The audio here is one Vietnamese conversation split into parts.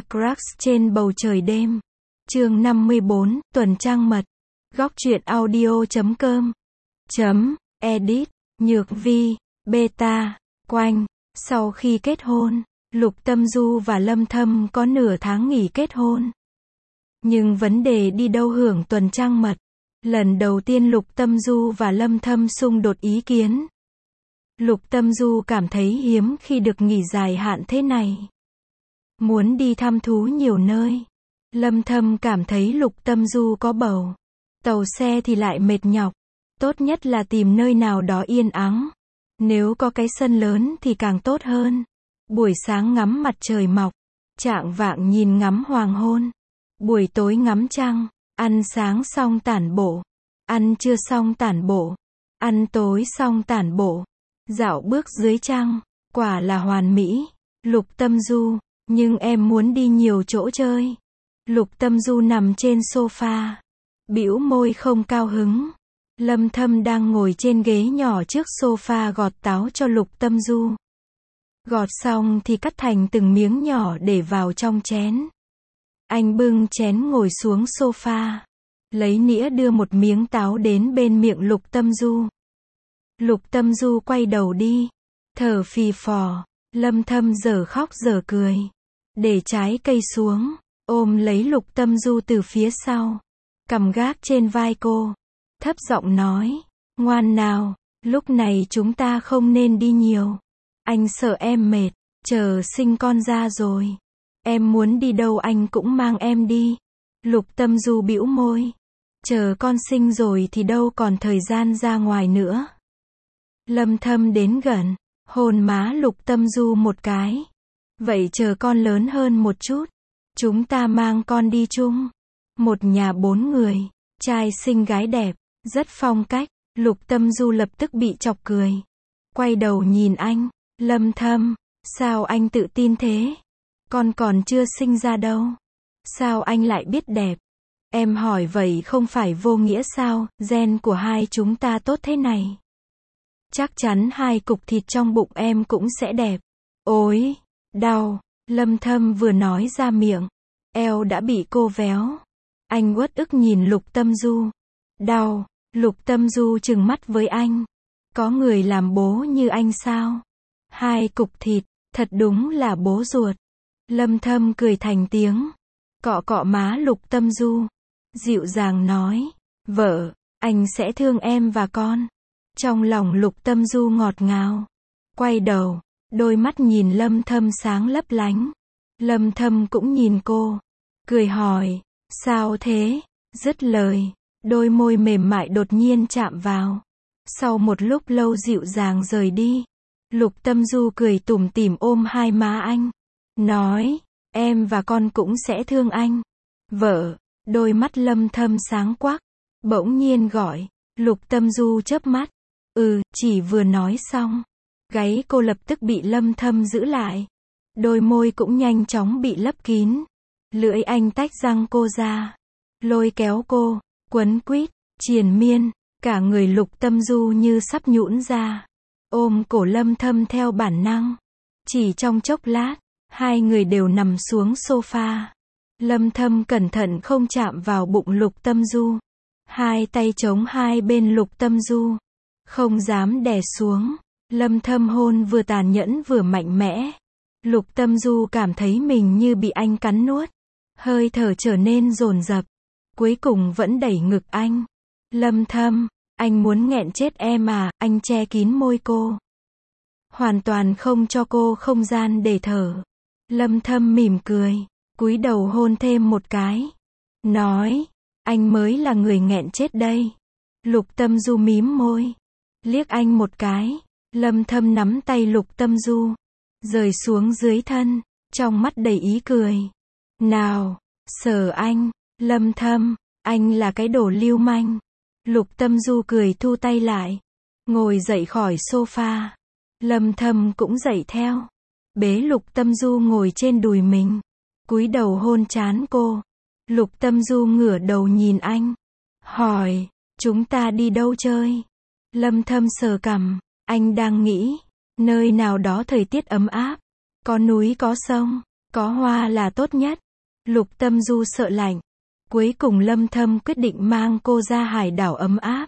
Crash trên bầu trời đêm. Chương 54, tuần trăng mật. Góc truyện audio.com. Edit. Nhược Vi. Beta. Quanh. Sau khi kết hôn, Lục Tâm Du và Lâm Thâm có nửa tháng nghỉ kết hôn. Nhưng vấn đề đi đâu hưởng tuần trăng mật. Lần đầu tiên Lục Tâm Du và Lâm Thâm xung đột ý kiến. Lục Tâm Du cảm thấy hiếm khi được nghỉ dài hạn thế này. Muốn đi thăm thú nhiều nơi. Lâm Thâm cảm thấy Lục Tâm Du có bầu. Tàu xe thì lại mệt nhọc. Tốt nhất là tìm nơi nào đó yên ắng. Nếu có cái sân lớn thì càng tốt hơn. Buổi sáng ngắm mặt trời mọc. Chạng vạng nhìn ngắm hoàng hôn. Buổi tối ngắm trăng. Ăn sáng xong tản bộ. Ăn trưa xong tản bộ. Ăn tối xong tản bộ. Dạo bước dưới trăng. Quả là hoàn mỹ. Lục Tâm Du. Nhưng em muốn đi nhiều chỗ chơi. Lục Tâm Du nằm trên sofa. Bĩu môi không cao hứng. Lâm Thâm đang ngồi trên ghế nhỏ trước sofa gọt táo cho Lục Tâm Du. Gọt xong thì cắt thành từng miếng nhỏ để vào trong chén. Anh bưng chén ngồi xuống sofa. Lấy nĩa đưa một miếng táo đến bên miệng Lục Tâm Du. Lục Tâm Du quay đầu đi. Thở phì phò. Lâm Thâm giờ khóc giờ cười. Để trái cây xuống. Ôm lấy Lục Tâm Du từ phía sau. Cầm gác trên vai cô. Thấp giọng nói. Ngoan nào. Lúc này chúng ta không nên đi nhiều. Anh sợ em mệt. Chờ sinh con ra rồi. Em muốn đi đâu anh cũng mang em đi. Lục Tâm Du bĩu môi. Chờ con sinh rồi thì đâu còn thời gian ra ngoài nữa. Lâm Thâm đến gần. Hôn má Lục Tâm Du một cái. Vậy chờ con lớn hơn một chút. Chúng ta mang con đi chung. Một nhà 4 người. Trai xinh gái đẹp. Rất phong cách. Lục Tâm Du lập tức bị chọc cười. Quay đầu nhìn anh. Lâm Thâm. Sao anh tự tin thế? Con còn chưa sinh ra đâu. Sao anh lại biết đẹp? Em hỏi vậy không phải vô nghĩa sao? Gen của hai chúng ta tốt thế này. Chắc chắn hai cục thịt trong bụng em cũng sẽ đẹp. Ôi, đau. Lâm Thâm vừa nói ra miệng. Eo đã bị cô véo. Anh uất ức nhìn Lục Tâm Du. Đau. Lục Tâm Du trừng mắt với anh. Có người làm bố như anh sao? Hai cục thịt, thật đúng là bố ruột. Lâm Thâm cười thành tiếng. Cọ cọ má Lục Tâm Du. Dịu dàng nói. Vợ, anh sẽ thương em và con. Trong lòng Lục Tâm Du ngọt ngào. Quay đầu, đôi mắt nhìn Lâm Thâm sáng lấp lánh. Lâm Thâm cũng nhìn cô. Cười hỏi. Sao thế? Dứt lời. Đôi môi mềm mại đột nhiên chạm vào. Sau một lúc lâu dịu dàng rời đi. Lục Tâm Du cười tủm tỉm ôm hai má anh. Nói. Em và con cũng sẽ thương anh. Vợ. Đôi mắt Lâm Thâm sáng quắc. Bỗng nhiên gọi. Lục Tâm Du chớp mắt. Chỉ vừa nói xong. Gáy cô lập tức bị Lâm Thâm giữ lại. Đôi môi cũng nhanh chóng bị lấp kín. Lưỡi anh tách răng cô ra. Lôi kéo cô. Quấn quýt. Triền miên. Cả người Lục Tâm Du như sắp nhũn ra. Ôm cổ Lâm Thâm theo bản năng. Chỉ trong chốc lát. Hai người đều nằm xuống sofa. Lâm Thâm cẩn thận không chạm vào bụng Lục Tâm Du. Hai tay chống hai bên Lục Tâm Du. Không dám đè xuống. Lâm Thâm hôn vừa tàn nhẫn vừa mạnh mẽ. Lục Tâm Du cảm thấy mình như bị anh cắn nuốt. Hơi thở trở nên dồn dập. Cuối cùng vẫn đẩy ngực anh. Lâm Thâm, anh muốn nghẹn chết em à? Anh che kín môi cô. Hoàn toàn không cho cô không gian để thở. Lâm Thâm mỉm cười. Cúi đầu hôn thêm một cái. Nói. Anh mới là người nghẹn chết đây. Lục Tâm Du mím môi. Liếc anh một cái. Lâm Thâm nắm tay Lục Tâm Du. Rời xuống dưới thân. Trong mắt đầy ý cười. Nào. Sờ anh. Lâm Thâm. Anh là cái đồ lưu manh. Lục Tâm Du cười thu tay lại. Ngồi dậy khỏi sofa. Lâm Thâm cũng dậy theo. Bế Lục Tâm Du ngồi trên đùi mình. Cúi đầu hôn trán cô. Lục Tâm Du ngửa đầu nhìn anh. Hỏi. Chúng ta đi đâu chơi? Lâm Thâm sờ cằm. Anh đang nghĩ. Nơi nào đó thời tiết ấm áp. Có núi có sông. Có hoa là tốt nhất. Lục Tâm Du sợ lạnh. Cuối cùng Lâm Thâm quyết định mang cô ra hải đảo ấm áp.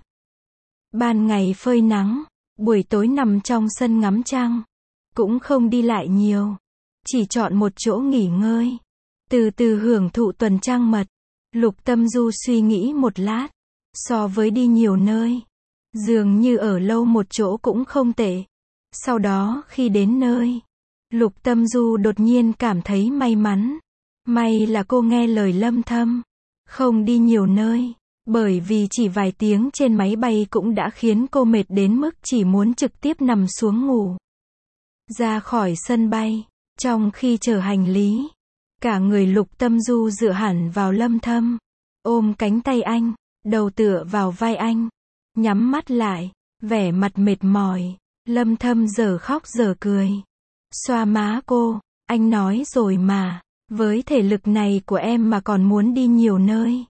Ban ngày phơi nắng, buổi tối nằm trong sân ngắm trăng. Cũng không đi lại nhiều. Chỉ chọn một chỗ nghỉ ngơi. Từ từ hưởng thụ tuần trăng mật. Lục Tâm Du suy nghĩ một lát. So với đi nhiều nơi, dường như ở lâu một chỗ cũng không tệ. Sau đó khi đến nơi, Lục Tâm Du đột nhiên cảm thấy may mắn. May là cô nghe lời Lâm Thâm. Không đi nhiều nơi. Bởi vì chỉ vài tiếng trên máy bay cũng đã khiến cô mệt đến mức chỉ muốn trực tiếp nằm xuống ngủ. Ra khỏi sân bay, trong khi chở hành lý, cả người Lục Tâm Du dựa hẳn vào Lâm Thâm. Ôm cánh tay anh, đầu tựa vào vai anh. Nhắm mắt lại, vẻ mặt mệt mỏi. Lâm Thâm giờ khóc giờ cười. Xoa má cô, anh nói rồi mà, với thể lực này của em mà còn muốn đi nhiều nơi.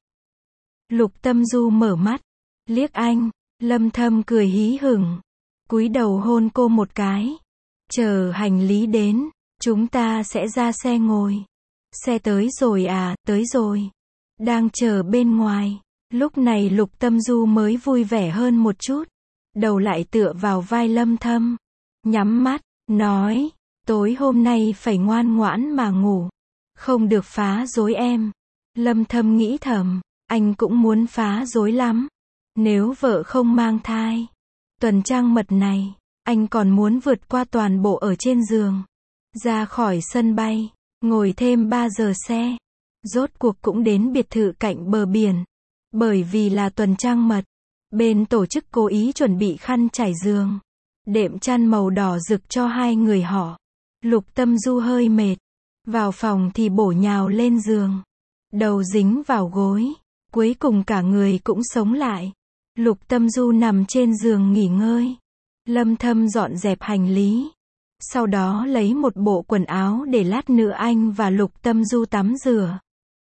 Lục Tâm Du mở mắt, liếc anh. Lâm Thâm cười hí hửng, cúi đầu hôn cô một cái. Chờ hành lý đến, chúng ta sẽ ra xe ngồi. Xe tới rồi à? Tới rồi. Đang chờ bên ngoài. Lúc này Lục Tâm Du mới vui vẻ hơn một chút. Đầu lại tựa vào vai Lâm Thâm. Nhắm mắt, nói, tối hôm nay phải ngoan ngoãn mà ngủ. Không được phá rối em. Lâm Thâm nghĩ thầm, anh cũng muốn phá rối lắm. Nếu vợ không mang thai. Tuần trăng mật này, anh còn muốn vượt qua toàn bộ ở trên giường. Ra khỏi sân bay, ngồi thêm 3 giờ xe. Rốt cuộc cũng đến biệt thự cạnh bờ biển. Bởi vì là tuần trăng mật, bên tổ chức cố ý chuẩn bị khăn trải giường, đệm chăn màu đỏ rực cho hai người họ. Lục Tâm Du hơi mệt. Vào phòng thì bổ nhào lên giường. Đầu dính vào gối. Cuối cùng cả người cũng sống lại. Lục Tâm Du nằm trên giường nghỉ ngơi. Lâm Thâm dọn dẹp hành lý. Sau đó lấy một bộ quần áo để lát nữa anh và Lục Tâm Du tắm rửa.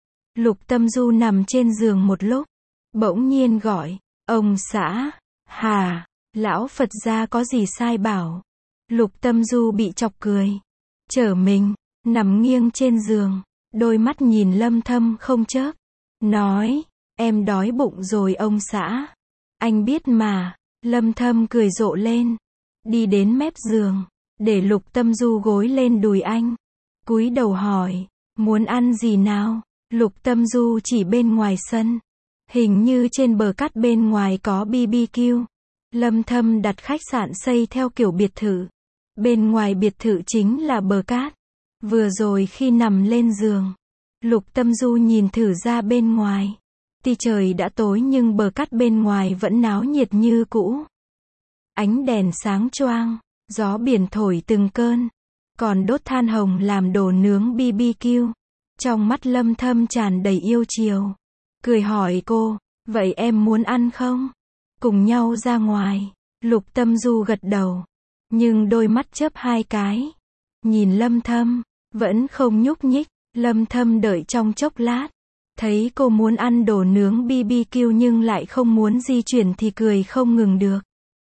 Lục Tâm Du nằm trên giường một lúc. Bỗng nhiên gọi, ông xã, hà, lão Phật gia có gì sai bảo. Lục Tâm Du bị chọc cười. Trở mình, nằm nghiêng trên giường, đôi mắt nhìn Lâm Thâm không chớp. Nói, em đói bụng rồi ông xã. Anh biết mà. Lâm Thâm cười rộ lên. Đi đến mép giường, để Lục Tâm Du gối lên đùi anh. Cúi đầu hỏi, muốn ăn gì nào? Lục Tâm Du chỉ bên ngoài sân. Hình như trên bờ cát bên ngoài có BBQ. Lâm Thâm đặt khách sạn xây theo kiểu biệt thự. Bên ngoài biệt thự chính là bờ cát. Vừa rồi khi nằm lên giường, Lục Tâm Du nhìn thử ra bên ngoài. Tuy trời đã tối nhưng bờ cát bên ngoài vẫn náo nhiệt như cũ. Ánh đèn sáng choang, gió biển thổi từng cơn. Còn đốt than hồng làm đồ nướng BBQ. Trong mắt Lâm Thâm tràn đầy yêu chiều. Cười hỏi cô, vậy em muốn ăn không? Cùng nhau ra ngoài. Lục Tâm Du gật đầu. Nhưng đôi mắt chớp hai cái. Nhìn Lâm Thâm, vẫn không nhúc nhích. Lâm Thâm đợi trong chốc lát. Thấy cô muốn ăn đồ nướng BBQ nhưng lại không muốn di chuyển thì cười không ngừng được.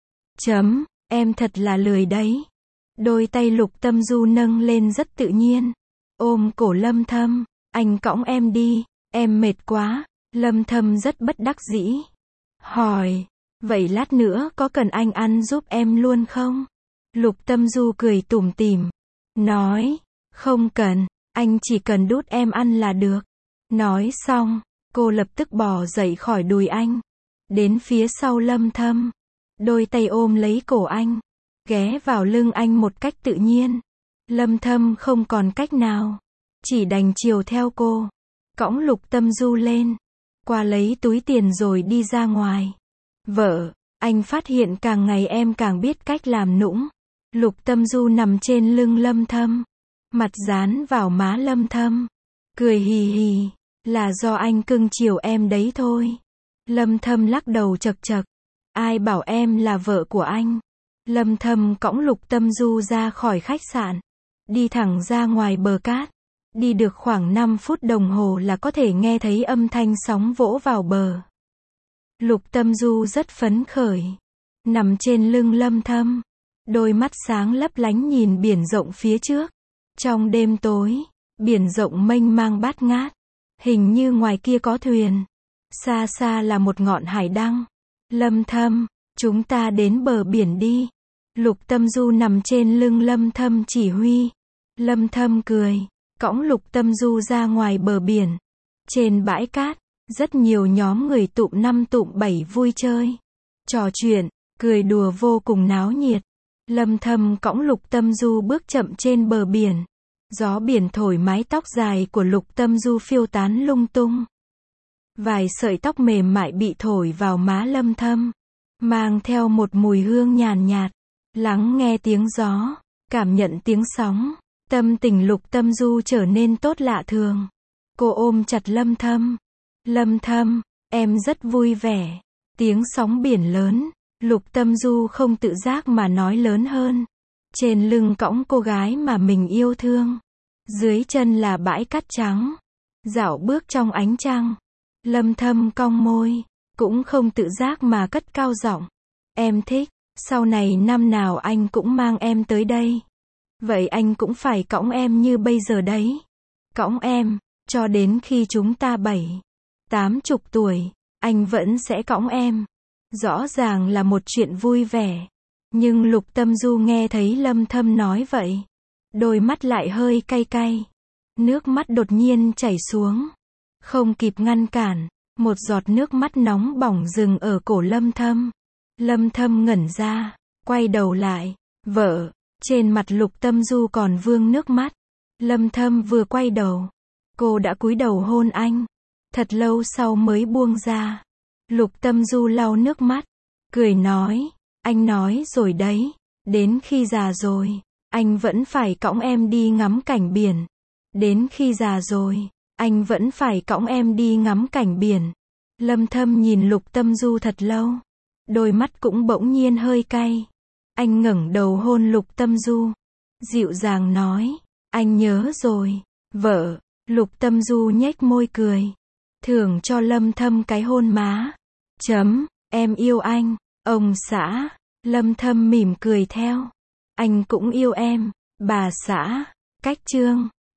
Em thật là lười đấy. Đôi tay Lục Tâm Du nâng lên rất tự nhiên. Ôm cổ Lâm Thâm, anh cõng em đi, em mệt quá. Lâm Thâm rất bất đắc dĩ. Hỏi, vậy lát nữa có cần anh ăn giúp em luôn không? Lục Tâm Du cười tủm tỉm. Nói, không cần, anh chỉ cần đút em ăn là được. Nói xong, cô lập tức bò dậy khỏi đùi anh. Đến phía sau Lâm Thâm. Đôi tay ôm lấy cổ anh. Ghé vào lưng anh một cách tự nhiên. Lâm Thâm không còn cách nào. Chỉ đành chiều theo cô. Cõng Lục Tâm Du lên. Qua lấy túi tiền rồi đi ra ngoài. Vợ, anh phát hiện càng ngày em càng biết cách làm nũng. Lục Tâm Du nằm trên lưng Lâm Thâm. Mặt dán vào má Lâm Thâm. Cười hì hì. Là do anh cưng chiều em đấy thôi. Lâm Thâm lắc đầu chật chật. Ai bảo em là vợ của anh. Lâm Thâm cõng Lục Tâm Du ra khỏi khách sạn. Đi thẳng ra ngoài bờ cát. Đi được khoảng 5 phút đồng hồ là có thể nghe thấy âm thanh sóng vỗ vào bờ. Lục Tâm Du rất phấn khởi. Nằm trên lưng Lâm Thâm. Đôi mắt sáng lấp lánh nhìn biển rộng phía trước. Trong đêm tối, Biển rộng mênh mang bát ngát. Hình như ngoài kia có thuyền. Xa xa là một ngọn hải đăng. Lâm Thâm, chúng ta đến bờ biển đi. Lục Tâm Du nằm trên lưng Lâm Thâm chỉ huy. Lâm Thâm cười, cõng Lục Tâm Du ra ngoài bờ biển. Trên bãi cát, rất nhiều nhóm người tụm 5 tụm 7 vui chơi, trò chuyện, cười đùa vô cùng náo nhiệt. Lâm Thâm cõng Lục Tâm Du bước chậm trên bờ biển. Gió biển thổi mái tóc dài của Lục Tâm Du phiêu tán lung tung. Vài sợi tóc mềm mại bị thổi vào má Lâm Thâm, mang theo một mùi hương nhàn nhạt. Lắng nghe tiếng gió, cảm nhận tiếng sóng, tâm tình Lục Tâm Du trở nên tốt lạ thường. Cô ôm chặt Lâm Thâm. Lâm Thâm, em rất vui vẻ. Tiếng sóng biển lớn, Lục Tâm Du không tự giác mà nói lớn hơn. Trên lưng cõng cô gái mà mình yêu thương. Dưới chân là bãi cát trắng. Dạo bước trong ánh trăng. Lâm Thâm cong môi, cũng không tự giác mà cất cao giọng. Em thích, sau này năm nào anh cũng mang em tới đây. Vậy anh cũng phải cõng em như bây giờ đấy. Cõng em, cho đến khi chúng ta 70, 80 tuổi, anh vẫn sẽ cõng em. Rõ ràng là một chuyện vui vẻ. Nhưng Lục Tâm Du nghe thấy Lâm Thâm nói vậy, đôi mắt lại hơi cay cay. Nước mắt đột nhiên chảy xuống. Không kịp ngăn cản, một giọt nước mắt nóng bỏng dừng ở cổ Lâm Thâm. Lâm Thâm ngẩn ra, quay đầu lại, vợ, trên mặt Lục Tâm Du còn vương nước mắt. Lâm Thâm vừa quay đầu, cô đã cúi đầu hôn anh. Thật lâu sau mới buông ra. Lục Tâm Du lau nước mắt, cười nói, anh nói rồi đấy, đến khi già rồi, anh vẫn phải cõng em đi ngắm cảnh biển. Đến khi già rồi, anh vẫn phải cõng em đi ngắm cảnh biển. Lâm Thâm nhìn Lục Tâm Du thật lâu, đôi mắt cũng bỗng nhiên hơi cay. Anh ngẩng đầu hôn Lục Tâm Du, dịu dàng nói, anh nhớ rồi, vợ. Lục Tâm Du nhếch môi cười, thưởng cho Lâm Thâm cái hôn má. Em yêu anh, ông xã. Lâm Thâm mỉm cười theo. Anh cũng yêu em, bà xã. Cách chương